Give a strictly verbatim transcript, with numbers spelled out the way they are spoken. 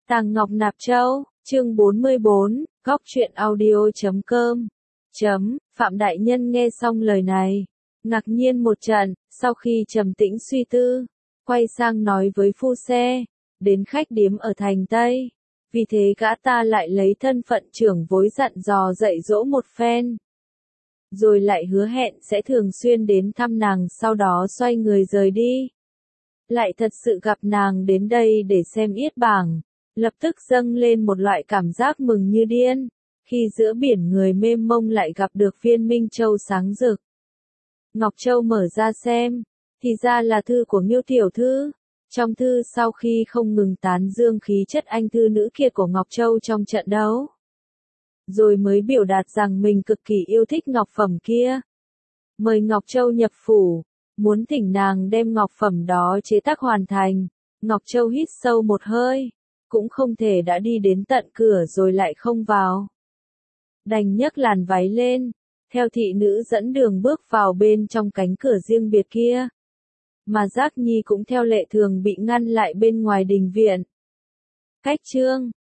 Tàng Ngọc Nạp Châu, chương bốn mươi bốn, góc truyện audio chấm com. Chấm, Phạm Đại Nhân nghe xong lời này, ngạc nhiên một trận, sau khi trầm tĩnh suy tư, quay sang nói với phu xe, đến khách điếm ở thành Tây, vì thế gã ta lại lấy thân phận trưởng vối dặn dò dạy dỗ một phen. Rồi lại hứa hẹn sẽ thường xuyên đến thăm nàng, sau đó xoay người rời đi. Lại thật sự gặp nàng đến đây để xem yết bảng, lập tức dâng lên một loại cảm giác mừng như điên, khi giữa biển người mênh mông lại gặp được viên Minh Châu sáng rực. Ngọc Châu mở ra xem, thì ra là thư của Miêu tiểu thư. Trong thư sau khi không ngừng tán dương khí chất anh thư nữ kia của Ngọc Châu trong trận đấu, rồi mới biểu đạt rằng mình cực kỳ yêu thích ngọc phẩm kia. Mời Ngọc Châu nhập phủ, muốn thỉnh nàng đem ngọc phẩm đó chế tác hoàn thành. Ngọc Châu hít sâu một hơi, cũng không thể đã đi đến tận cửa rồi lại không vào. Đành nhấc làn váy lên, theo thị nữ dẫn đường bước vào bên trong cánh cửa riêng biệt kia. Mà Giác Nhi cũng theo lệ thường bị ngăn lại bên ngoài đình viện. Cách chương